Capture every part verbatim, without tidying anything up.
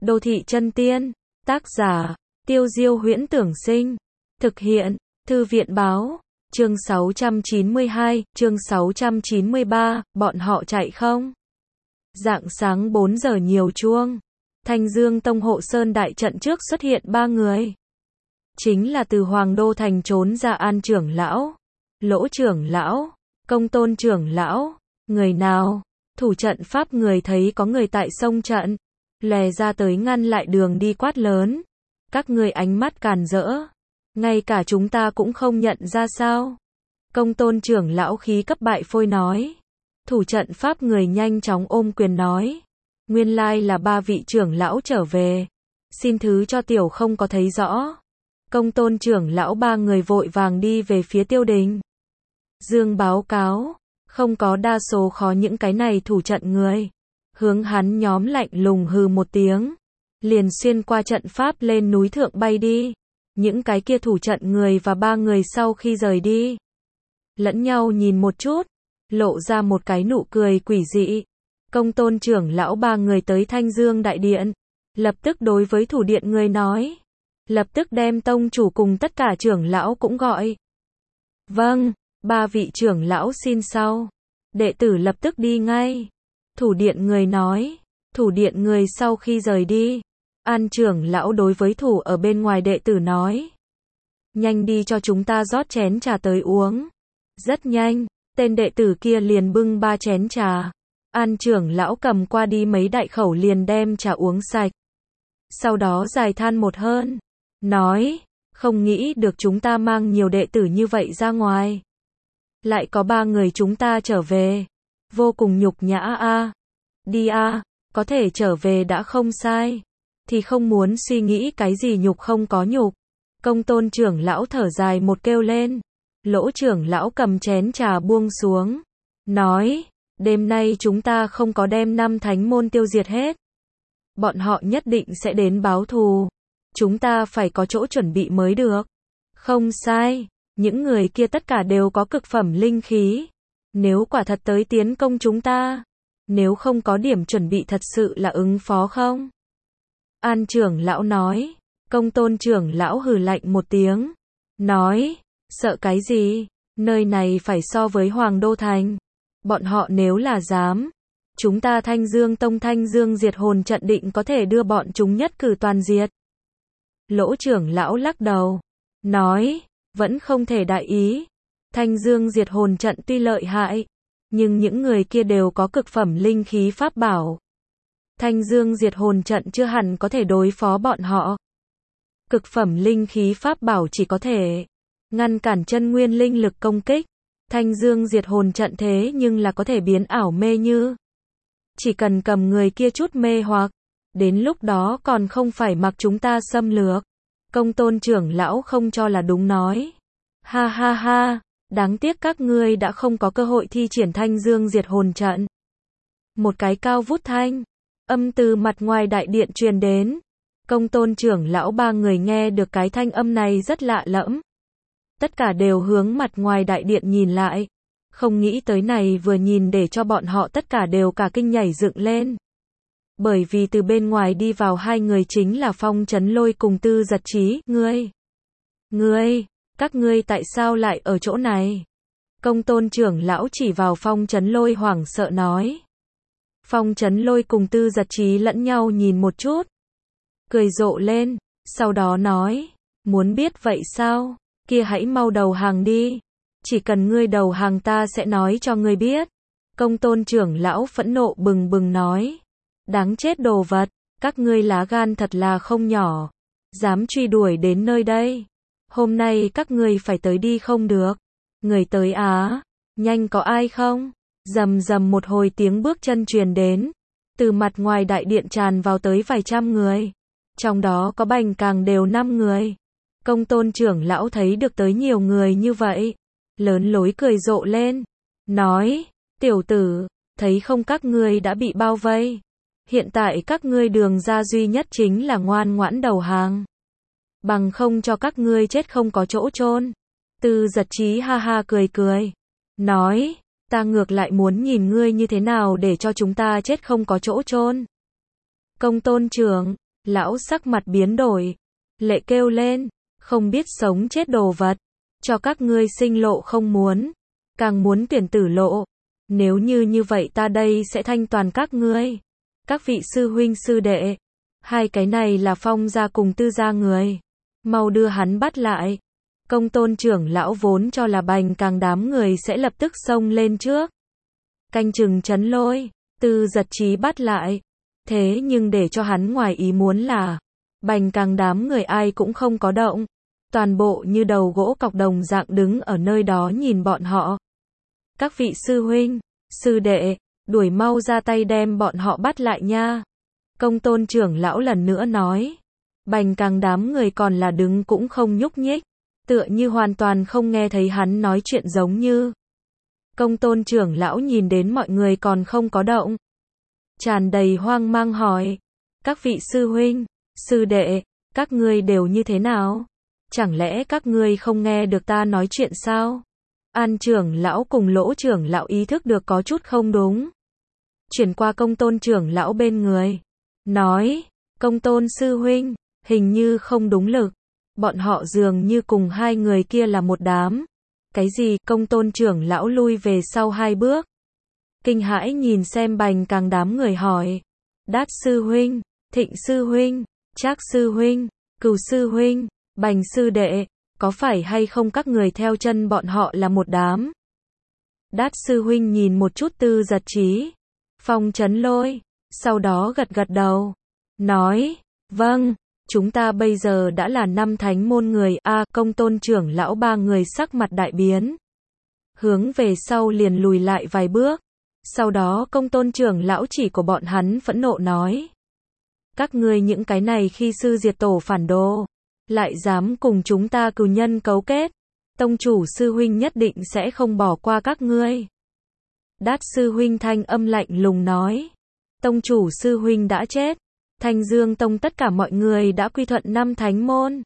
Đô thị chân tiên, tác giả, Tiêu Diêu Huyễn Tưởng Sinh, thực hiện, Thư viện Báo, chương sáu trăm chín mươi hai, chương sáu trăm chín mươi ba, bọn họ chạy không? Rạng sáng bốn giờ nhiều chuông, Thanh Dương Tông Hộ Sơn đại trận trước xuất hiện ba người. Chính là từ Hoàng Đô Thành trốn ra An trưởng lão, Lỗ trưởng lão, Công Tôn trưởng lão. Người nào? Thủ trận pháp người thấy có người tại sông trận, lè ra tới ngăn lại đường đi quát lớn. Các ngươi ánh mắt càn rỡ, ngay cả chúng ta cũng không nhận ra sao? Công Tôn trưởng lão khí cấp bại phôi nói. Thủ trận pháp người nhanh chóng ôm quyền nói. Nguyên lai là ba vị trưởng lão trở về. Xin thứ cho tiểu không có thấy rõ. Công Tôn trưởng lão ba người vội vàng đi về phía Tiêu Đình. Dương báo cáo, không có đa số khó những cái này thủ trận người. Hướng hắn nhóm lạnh lùng hừ một tiếng, liền xuyên qua trận pháp lên núi thượng bay đi. Những cái kia thủ trận người và ba người sau khi rời đi, lẫn nhau nhìn một chút, lộ ra một cái nụ cười quỷ dị. Công Tôn trưởng lão ba người tới Thanh Dương đại điện, lập tức đối với thủ điện người nói, lập tức đem tông chủ cùng tất cả trưởng lão cũng gọi. Vâng, ba vị trưởng lão xin sau. Đệ tử lập tức đi ngay. Thủ điện người nói. Thủ điện người sau khi rời đi, An trưởng lão đối với thủ ở bên ngoài đệ tử nói. Nhanh đi cho chúng ta rót chén trà tới uống. Rất nhanh, tên đệ tử kia liền bưng ba chén trà. An trưởng lão cầm qua đi mấy đại khẩu liền đem trà uống sạch. Sau đó dài than một hơi, nói, không nghĩ được chúng ta mang nhiều đệ tử như vậy ra ngoài. Lại có ba người chúng ta trở về. Vô cùng nhục nhã a. Đi a, có thể trở về đã không sai. Thì không muốn suy nghĩ cái gì nhục không có nhục. Công Tôn trưởng lão thở dài một kêu lên. Lỗ trưởng lão cầm chén trà buông xuống. Nói, đêm nay chúng ta không có đem năm thánh môn tiêu diệt hết. Bọn họ nhất định sẽ đến báo thù. Chúng ta phải có chỗ chuẩn bị mới được. Không sai, những người kia tất cả đều có cực phẩm linh khí. Nếu quả thật tới tiến công chúng ta, nếu không có điểm chuẩn bị thật sự là ứng phó không? An trưởng lão nói. Công Tôn trưởng lão hừ lạnh một tiếng. Nói, sợ cái gì? Nơi này phải so với Hoàng Đô Thành. Bọn họ nếu là dám, chúng ta Thanh Dương Tông Thanh Dương diệt hồn trận định có thể đưa bọn chúng nhất cử toàn diệt. Lỗ trưởng lão lắc đầu. Nói, vẫn không thể đại ý. Thanh Dương diệt hồn trận tuy lợi hại, nhưng những người kia đều có cực phẩm linh khí pháp bảo. Thanh Dương diệt hồn trận chưa hẳn có thể đối phó bọn họ. Cực phẩm linh khí pháp bảo chỉ có thể ngăn cản chân nguyên linh lực công kích. Thanh Dương diệt hồn trận thế nhưng là có thể biến ảo mê như. Chỉ cần cầm người kia chút mê hoặc, đến lúc đó còn không phải mặc chúng ta xâm lược. Công Tôn trưởng lão không cho là đúng nói. Ha ha ha, đáng tiếc các ngươi đã không có cơ hội thi triển Thanh Dương diệt hồn trận. Một cái cao vút thanh âm từ mặt ngoài đại điện truyền đến. Công Tôn trưởng lão ba người nghe được cái thanh âm này rất lạ lẫm. Tất cả đều hướng mặt ngoài đại điện nhìn lại. Không nghĩ tới này vừa nhìn để cho bọn họ tất cả đều cả kinh nhảy dựng lên. Bởi vì từ bên ngoài đi vào hai người chính là Phong Chấn Lôi cùng Tư Giật Chí. Ngươi, ngươi, các ngươi tại sao lại ở chỗ này? Công Tôn trưởng lão chỉ vào Phong Chấn Lôi hoảng sợ nói. Phong Chấn Lôi cùng Tư Giật Chí lẫn nhau nhìn một chút, cười rộ lên, sau đó nói, muốn biết vậy sao? Kia hãy mau đầu hàng đi. Chỉ cần ngươi đầu hàng ta sẽ nói cho ngươi biết. Công Tôn trưởng lão phẫn nộ bừng bừng nói. Đáng chết đồ vật, các ngươi lá gan thật là không nhỏ. Dám truy đuổi đến nơi đây. Hôm nay các ngươi phải tới đi không được. Người tới á, nhanh có ai không? Rầm rầm một hồi tiếng bước chân truyền đến. Từ mặt ngoài đại điện tràn vào tới vài trăm người. Trong đó có bành càng đều năm người. Công Tôn trưởng lão thấy được tới nhiều người như vậy, lớn lối cười rộ lên. Nói, tiểu tử, thấy không các ngươi đã bị bao vây. Hiện tại các ngươi đường ra duy nhất chính là ngoan ngoãn đầu hàng. Bằng không cho các ngươi chết không có chỗ chôn. Tư Giật Chí ha ha cười cười. Nói, ta ngược lại muốn nhìn ngươi như thế nào để cho chúng ta chết không có chỗ chôn. Công Tôn trưởng, Lão sắc mặt biến đổi. Lệ kêu lên. Không biết sống chết đồ vật. Cho các ngươi sinh lộ không muốn. Càng muốn tuyển tử lộ. Nếu như như vậy ta đây sẽ thanh toàn các ngươi. Các vị sư huynh sư đệ. Hai cái này là Phong gia cùng Tư gia người. Mau đưa hắn bắt lại. Công tôn trưởng lão vốn cho là Bành Càng đám người sẽ lập tức xông lên trước. Canh chừng Trấn Lôi. Tư Giật Trí bắt lại. Thế nhưng để cho hắn ngoài ý muốn là Bành Càng đám người ai cũng không có động. Toàn bộ như đầu gỗ cọc đồng dạng đứng ở nơi đó nhìn bọn họ. Các vị sư huynh, sư đệ, đuổi mau ra tay đem bọn họ bắt lại nha. Công tôn trưởng lão lần nữa nói. Bành Càng đám người còn là đứng cũng không nhúc nhích. Tựa như hoàn toàn không nghe thấy hắn nói chuyện giống như. Công tôn trưởng lão nhìn đến mọi người còn không có động. Tràn đầy hoang mang hỏi. Các vị sư huynh, sư đệ, các ngươi đều như thế nào? Chẳng lẽ các ngươi không nghe được ta nói chuyện sao? An trưởng lão cùng Lỗ trưởng lão ý thức được có chút không đúng. Chuyển qua công tôn trưởng lão bên người. Nói, công tôn sư huynh, hình như không đúng lực. Bọn họ dường như cùng hai người kia là một đám. Cái gì? Công tôn trưởng lão lui về sau hai bước. Kinh hãi nhìn xem Bành Càng đám người hỏi. Đát sư huynh, Thịnh sư huynh, Trác sư huynh, Cừu sư huynh, Bành sư đệ, có phải hay không các người theo chân bọn họ là một đám? Đát sư huynh nhìn một chút Tư Giật Trí, Phong Trấn Lôi, sau đó gật gật đầu, nói, vâng, chúng ta bây giờ đã là năm thánh môn người. A à, công tôn trưởng lão ba người sắc mặt đại biến. Hướng về sau liền lùi lại vài bước. Sau đó công tôn trưởng lão chỉ của bọn hắn phẫn nộ nói. Các ngươi những cái này khi sư diệt tổ phản đồ. Lại dám cùng chúng ta cừu nhân cấu kết. Tông chủ sư huynh nhất định sẽ không bỏ qua các ngươi. Đát sư huynh thanh âm lạnh lùng nói. Tông chủ sư huynh đã chết. Thanh Dương Tông tất cả mọi người đã quy thuận năm thánh môn.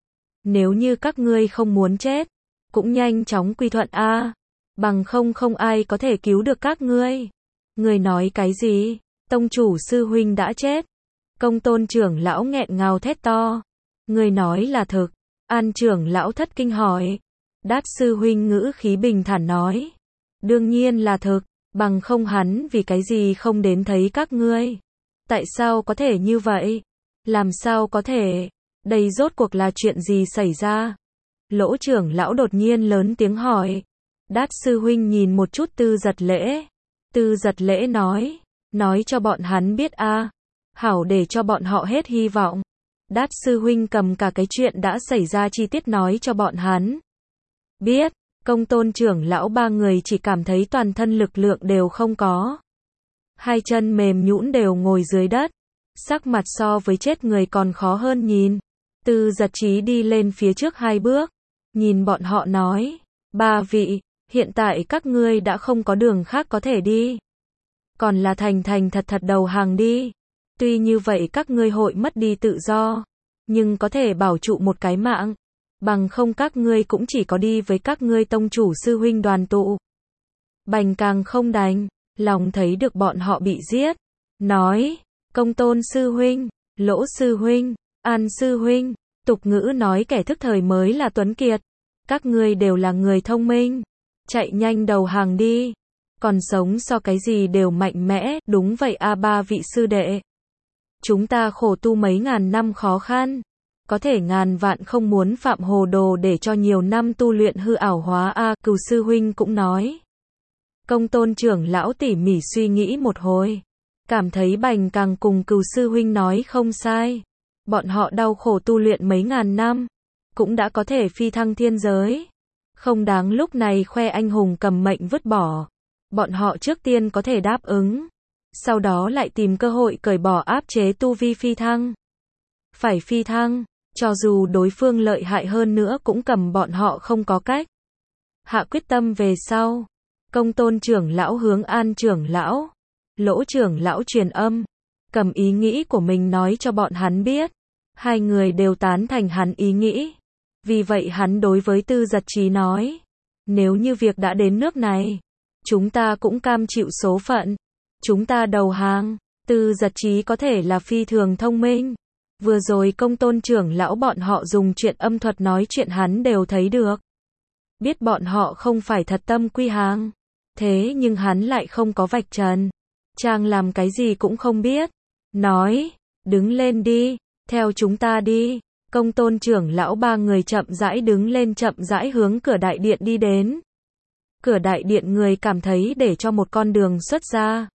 Nếu như các ngươi không muốn chết, cũng nhanh chóng quy thuận a, bằng không không ai có thể cứu được các ngươi. Ngươi nói cái gì? Tông chủ sư huynh đã chết. Công tôn trưởng lão nghẹn ngào thét to. Ngươi nói là thực. An trưởng lão thất kinh hỏi. Đát sư huynh ngữ khí bình thản nói. Đương nhiên là thực, bằng không hắn vì cái gì không đến thấy các ngươi. Tại sao có thể như vậy? Làm sao có thể? Đây rốt cuộc là chuyện gì xảy ra? Lỗ trưởng lão đột nhiên lớn tiếng hỏi. Đát sư huynh nhìn một chút Tư Giật Lễ. Tư Giật Lễ nói. Nói cho bọn hắn biết a, hảo để cho bọn họ hết hy vọng. Đát sư huynh cầm cả cái chuyện đã xảy ra chi tiết nói cho bọn hắn. Biết, công tôn trưởng lão ba người chỉ cảm thấy toàn thân lực lượng đều không có. Hai chân mềm nhũn đều ngồi dưới đất. Sắc mặt so với chết người còn khó hơn nhìn. Tư Giật Trí đi lên phía trước hai bước. Nhìn bọn họ nói. Ba vị, hiện tại các ngươi đã không có đường khác có thể đi. Còn là thành thành thật thật đầu hàng đi. Tuy như vậy các ngươi hội mất đi tự do. Nhưng có thể bảo trụ một cái mạng. Bằng không các ngươi cũng chỉ có đi với các ngươi tông chủ sư huynh đoàn tụ. Bành Càng không đành. Lòng thấy được bọn họ bị giết. Nói. Công tôn sư huynh. Lỗ sư huynh. An sư huynh. Tục ngữ nói kẻ thức thời mới là tuấn kiệt. Các ngươi đều là người thông minh. Chạy nhanh đầu hàng đi. Còn sống so cái gì đều mạnh mẽ. Đúng vậy a ba vị sư đệ. Chúng ta khổ tu mấy ngàn năm khó khăn. Có thể ngàn vạn không muốn phạm hồ đồ để cho nhiều năm tu luyện hư ảo hóa a. Cừu sư huynh cũng nói. Công tôn trưởng lão tỉ mỉ suy nghĩ một hồi. Cảm thấy Bành Càng cùng Cừu sư huynh nói không sai. Bọn họ đau khổ tu luyện mấy ngàn năm. Cũng đã có thể phi thăng thiên giới. Không đáng lúc này khoe anh hùng cầm mệnh vứt bỏ. Bọn họ trước tiên có thể đáp ứng. Sau đó lại tìm cơ hội cởi bỏ áp chế tu vi phi thăng. Phải phi thăng, cho dù đối phương lợi hại hơn nữa cũng cầm bọn họ không có cách. Hạ quyết tâm về sau. Công tôn trưởng lão hướng An trưởng lão. Lỗ trưởng lão truyền âm. Cầm ý nghĩ của mình nói cho bọn hắn biết. Hai người đều tán thành hắn ý nghĩ. Vì vậy hắn đối với Tư Giật Trí nói. Nếu như việc đã đến nước này. Chúng ta cũng cam chịu số phận. Chúng ta đầu hàng. Tư Giật Trí có thể là phi thường thông minh. Vừa rồi công tôn trưởng lão bọn họ dùng chuyện âm thuật nói chuyện hắn đều thấy được. Biết bọn họ không phải thật tâm quy hàng. Thế nhưng hắn lại không có vạch trần. Chàng làm cái gì cũng không biết. Nói, đứng lên đi, theo chúng ta đi. Công tôn trưởng lão ba người chậm rãi đứng lên chậm rãi hướng cửa đại điện đi đến. Cửa đại điện người cảm thấy để cho một con đường xuất ra.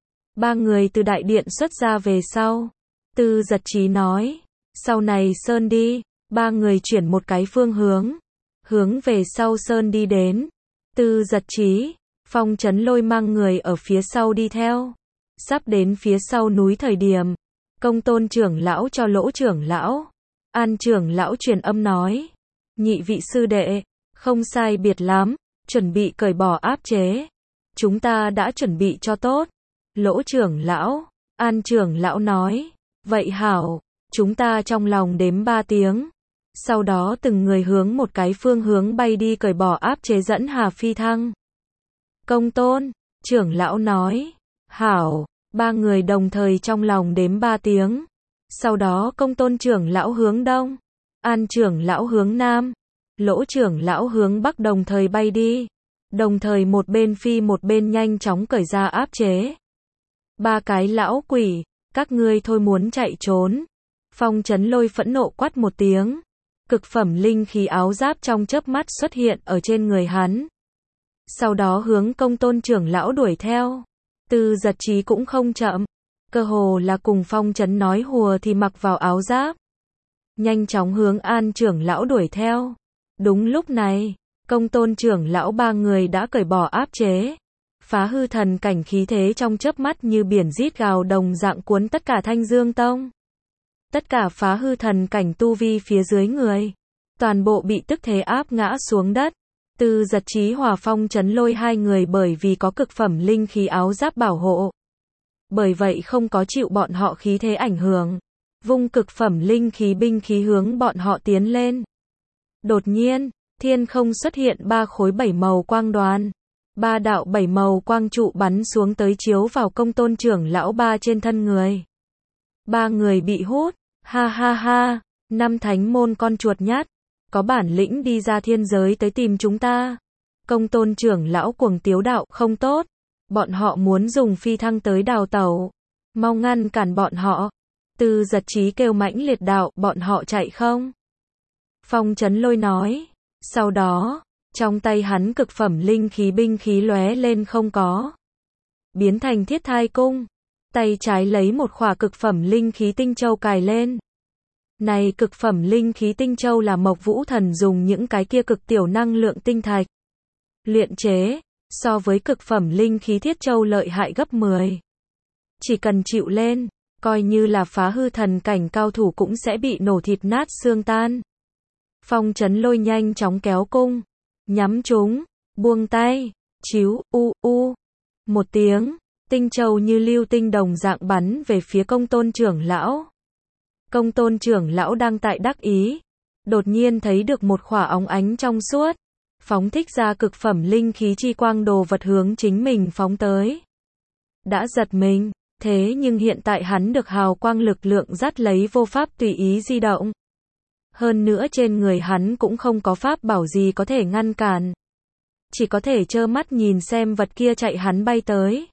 Ba người từ đại điện xuất ra về sau. Tư Giật Trí nói, sau này Sơn đi. Ba người chuyển một cái phương hướng. Hướng về sau Sơn đi đến. Tư Giật Trí, Phong Chấn Lôi mang người ở phía sau đi theo. Sắp đến phía sau núi thời điểm. Công tôn trưởng lão cho Lỗ trưởng lão. An trưởng lão truyền âm nói. Nhị vị sư đệ, không sai biệt lắm, chuẩn bị cởi bỏ áp chế. Chúng ta đã chuẩn bị cho tốt. Lỗ trưởng lão, An trưởng lão nói. Vậy hảo, chúng ta trong lòng đếm ba tiếng. Sau đó từng người hướng một cái phương hướng bay đi cởi bỏ áp chế dẫn Hà phi thăng. Công tôn, trưởng lão nói. Hảo, ba người đồng thời trong lòng đếm ba tiếng. Sau đó công tôn trưởng lão hướng đông. An trưởng lão hướng nam. Lỗ trưởng lão hướng bắc đồng thời bay đi. Đồng thời một bên phi một bên nhanh chóng cởi ra áp chế. Ba cái lão quỷ, các ngươi thôi muốn chạy trốn. Phong Chấn Lôi phẫn nộ quát một tiếng. Cực phẩm linh khí áo giáp trong chớp mắt xuất hiện ở trên người hắn. Sau đó hướng công tôn trưởng lão đuổi theo. Tư Giật Trí cũng không chậm. Cơ hồ là cùng Phong Chấn nói hùa thì mặc vào áo giáp. Nhanh chóng hướng An trưởng lão đuổi theo. Đúng lúc này, công tôn trưởng lão ba người đã cởi bỏ áp chế. Phá hư thần cảnh khí thế trong chớp mắt như biển rít gào đồng dạng cuốn tất cả Thanh Dương Tông. Tất cả phá hư thần cảnh tu vi phía dưới người. Toàn bộ bị tức thế áp ngã xuống đất. Tư Giật Trí hòa Phong Chấn Lôi hai người bởi vì có cực phẩm linh khí áo giáp bảo hộ. Bởi vậy không có chịu bọn họ khí thế ảnh hưởng. Vung cực phẩm linh khí binh khí hướng bọn họ tiến lên. Đột nhiên, thiên không xuất hiện ba khối bảy màu quang đoàn. Ba đạo bảy màu quang trụ bắn xuống tới chiếu vào công tôn trưởng lão ba trên thân người. Ba người bị hút, ha ha ha, năm thánh môn con chuột nhát, có bản lĩnh đi ra thiên giới tới tìm chúng ta. Công tôn trưởng lão cuồng tiếu đạo không tốt, bọn họ muốn dùng phi thăng tới đào tẩu, mau ngăn cản bọn họ. Tư Giật Trí kêu mãnh liệt đạo bọn họ chạy không. Phong Chấn Lôi nói, sau đó, trong tay hắn cực phẩm linh khí binh khí lóe lên không có. Biến thành thiết thai cung. Tay trái lấy một khỏa cực phẩm linh khí tinh châu cài lên. Này cực phẩm linh khí tinh châu là Mộc Vũ Thần dùng những cái kia cực tiểu năng lượng tinh thạch luyện chế, so với cực phẩm linh khí thiết châu lợi hại gấp mười. Chỉ cần chịu lên, coi như là phá hư thần cảnh cao thủ cũng sẽ bị nổ thịt nát xương tan. Phong Chấn Lôi nhanh chóng kéo cung, nhắm chúng, buông tay, chíu, u, u. Một tiếng, tinh châu như lưu tinh đồng dạng bắn về phía công tôn trưởng lão. Công tôn trưởng lão đang tại đắc ý. Đột nhiên thấy được một khỏa óng ánh trong suốt. Phóng thích ra cực phẩm linh khí chi quang đồ vật hướng chính mình phóng tới. Đã giật mình, thế nhưng hiện tại hắn được hào quang lực lượng dắt lấy vô pháp tùy ý di động. Hơn nữa trên người hắn cũng không có pháp bảo gì có thể ngăn cản. Chỉ có thể trơ mắt nhìn xem vật kia chạy hắn bay tới.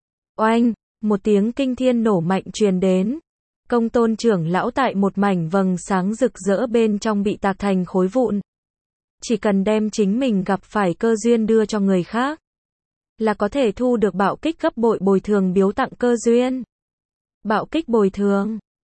Oanh, một tiếng kinh thiên nổ mạnh truyền đến. Công tôn trưởng lão tại một mảnh vầng sáng rực rỡ bên trong bị tạc thành khối vụn. Chỉ cần đem chính mình gặp phải cơ duyên đưa cho người khác, là có thể thu được bạo kích gấp bội bồi thường biếu tặng cơ duyên. Bạo kích bồi thường.